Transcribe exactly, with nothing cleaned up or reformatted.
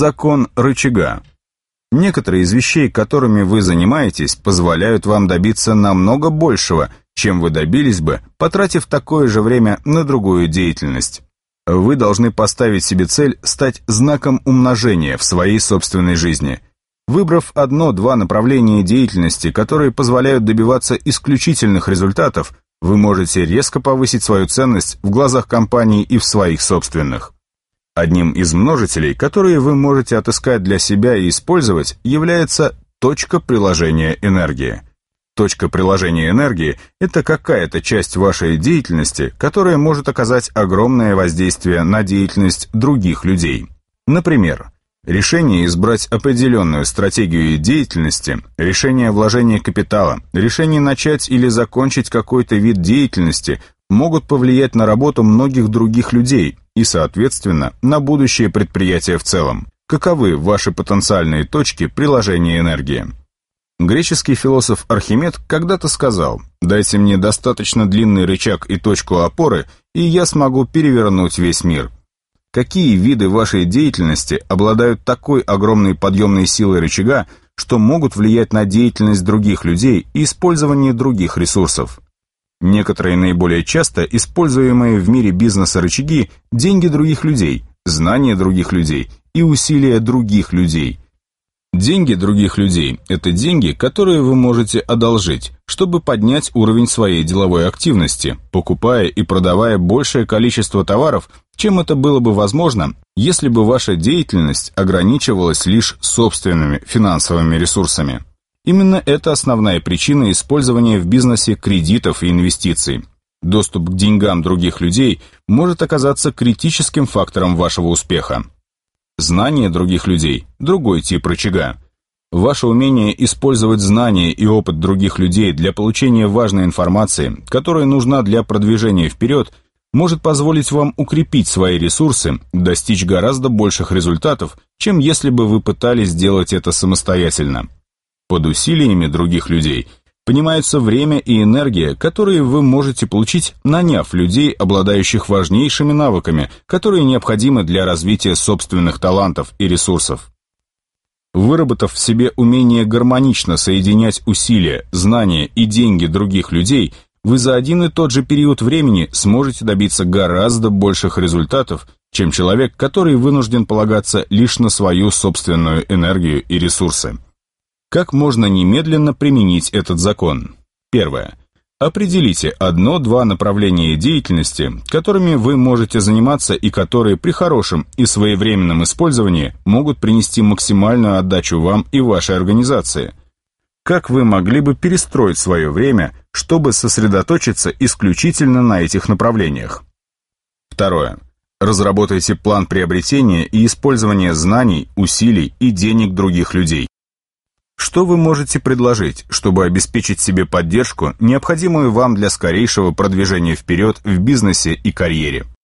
Закон рычага. Некоторые из вещей, которыми вы занимаетесь, позволяют вам добиться намного большего, чем вы добились бы, потратив такое же время на другую деятельность. Вы должны поставить себе цель стать знаком умножения в своей собственной жизни. Выбрав одно-два направления деятельности, которые позволяют добиваться исключительных результатов, вы можете резко повысить свою ценность в глазах компании и в своих собственных. Одним из множителей, которые вы можете отыскать для себя и использовать, является точка приложения энергии. Точка приложения энергии – это какая-то часть вашей деятельности, которая может оказать огромное воздействие на деятельность других людей. Например, решение избрать определенную стратегию деятельности, решение вложения капитала, решение начать или закончить какой-то вид деятельности могут повлиять на работу многих других людей и, соответственно, на будущее предприятия в целом. Каковы ваши потенциальные точки приложения энергии? Греческий философ Архимед когда-то сказал: «Дайте мне достаточно длинный рычаг и точку опоры, и я смогу перевернуть весь мир». Какие виды вашей деятельности обладают такой огромной подъемной силой рычага, что могут влиять на деятельность других людей и использование других ресурсов? Некоторые наиболее часто используемые в мире бизнеса рычаги – деньги других людей, знания других людей и усилия других людей. Деньги других людей – это деньги, которые вы можете одолжить, чтобы поднять уровень своей деловой активности, покупая и продавая большее количество товаров, чем это было бы возможно, если бы ваша деятельность ограничивалась лишь собственными финансовыми ресурсами. Именно это основная причина использования в бизнесе кредитов и инвестиций. Доступ к деньгам других людей может оказаться критическим фактором вашего успеха. Знания других людей – другой тип рычага. Ваше умение использовать знания и опыт других людей для получения важной информации, которая нужна для продвижения вперед, может позволить вам укрепить свои ресурсы, достичь гораздо больших результатов, чем если бы вы пытались сделать это самостоятельно. Под усилиями других людей понимаются время и энергия, которые вы можете получить, наняв людей, обладающих важнейшими навыками, которые необходимы для развития собственных талантов и ресурсов. Выработав в себе умение гармонично соединять усилия, знания и деньги других людей, вы за один и тот же период времени сможете добиться гораздо больших результатов, чем человек, который вынужден полагаться лишь на свою собственную энергию и ресурсы. Как можно немедленно применить этот закон? Первое. Определите одно-два направления деятельности, которыми вы можете заниматься и которые при хорошем и своевременном использовании могут принести максимальную отдачу вам и вашей организации. Как вы могли бы перестроить свое время, чтобы сосредоточиться исключительно на этих направлениях? Второе. Разработайте план приобретения и использования знаний, усилий и денег других людей. Что вы можете предложить, чтобы обеспечить себе поддержку, необходимую вам для скорейшего продвижения вперед в бизнесе и карьере?